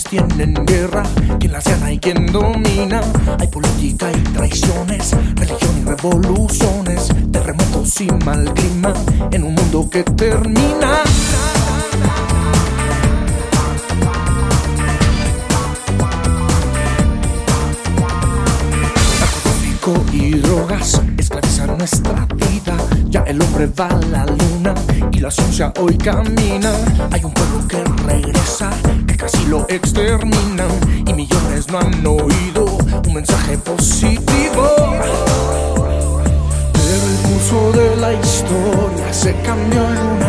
tienen guerra, quien las gana y quien domina. Hay política y traiciones, religión y revoluciones, terremotos y mal clima en un mundo que termina. Narcotráfico y drogas esclavizan nuestra vida. Ya el hombre va a la luna y la ciencia hoy camina. Hay un pueblo que regresa, que casi lo exterminan, y millones no han oído un mensaje positivo. Pero el curso de la historia se cambió en una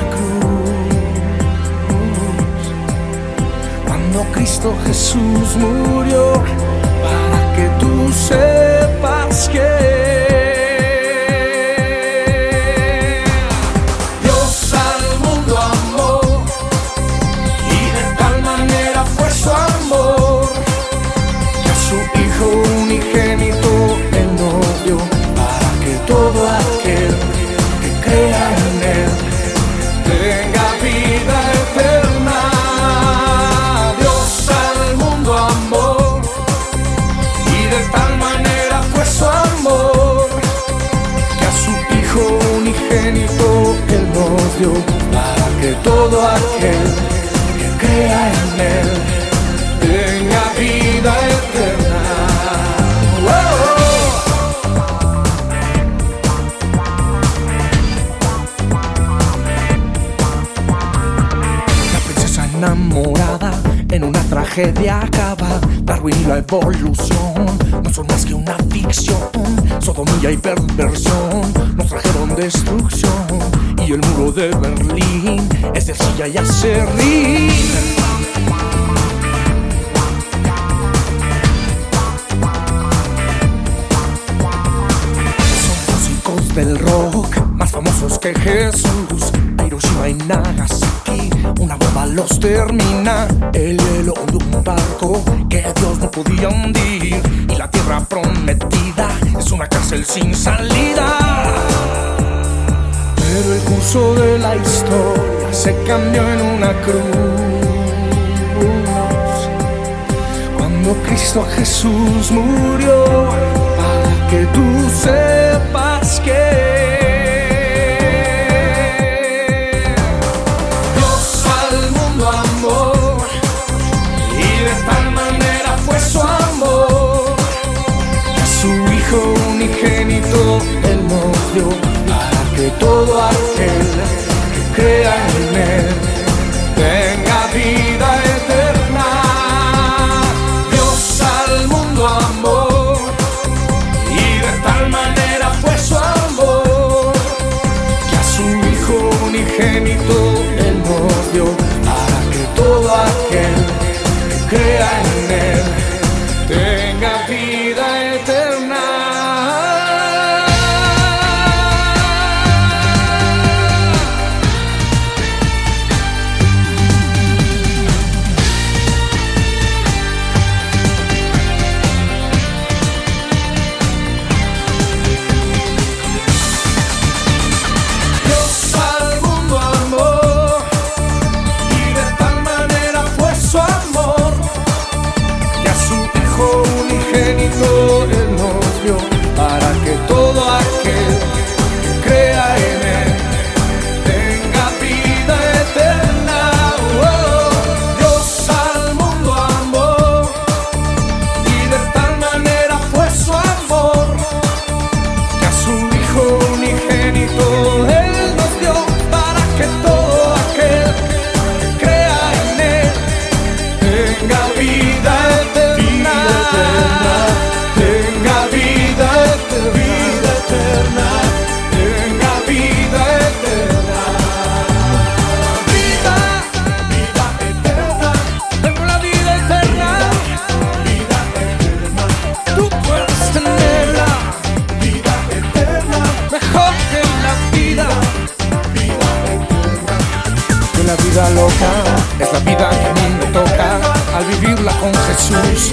cruz, cuando Cristo Jesús murió, para que tú sepas que todo aquel que crea en Él tenga vida eterna. Dios al mundo amó, y de tal manera fue su amor, que a su Hijo unigénito Él nos dio, para que todo aquel que crea en Él tenga vida eterna. ¡Wow! Enamorada en una tragedia acaba. Darwin y la evolución no son más que una ficción. Sodomía y perversión nos trajeron destrucción, y el muro de Berlín es de arcilla y acerrín. Son músicos del rock más famosos que Jesús. Hiroshima y Nagasaki, una bomba los termina. El hielo hundió un barco que Dios no podía hundir, y la tierra prometida es una cárcel sin salida. Pero el curso de la historia se cambió en una cruz, cuando Cristo Jesús murió, para que tú sepas que unigénito Él nos dio, para que todo aquel que crea en Él tenga vida eterna. Dios al mundo amó, y de tal manera fue su amor, que a su Hijo unigénito Él nos dio, para que todo aquel que crea en Él tenga vida eterna. Él nos dio, para que todo aquel que crea en Él tenga vida eterna. Oh, Dios al mundo amó, y de tal manera fue su amor, que a su Hijo unigénito Él nos dio, para que todo aquel que crea en Él tenga vida eterna. Tenga vida eterna, tenga vida eterna. Vida, vida eterna, tengo la vida eterna. Vida eterna, tú puedes tenerla. Vida eterna, mejor que la vida. Vida eterna. Que la vida loca es la vida que a mí me toca al vivirla con Jesús.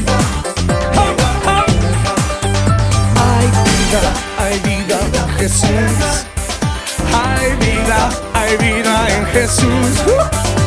Hay vida en Jesús. Hay vida en Jesús.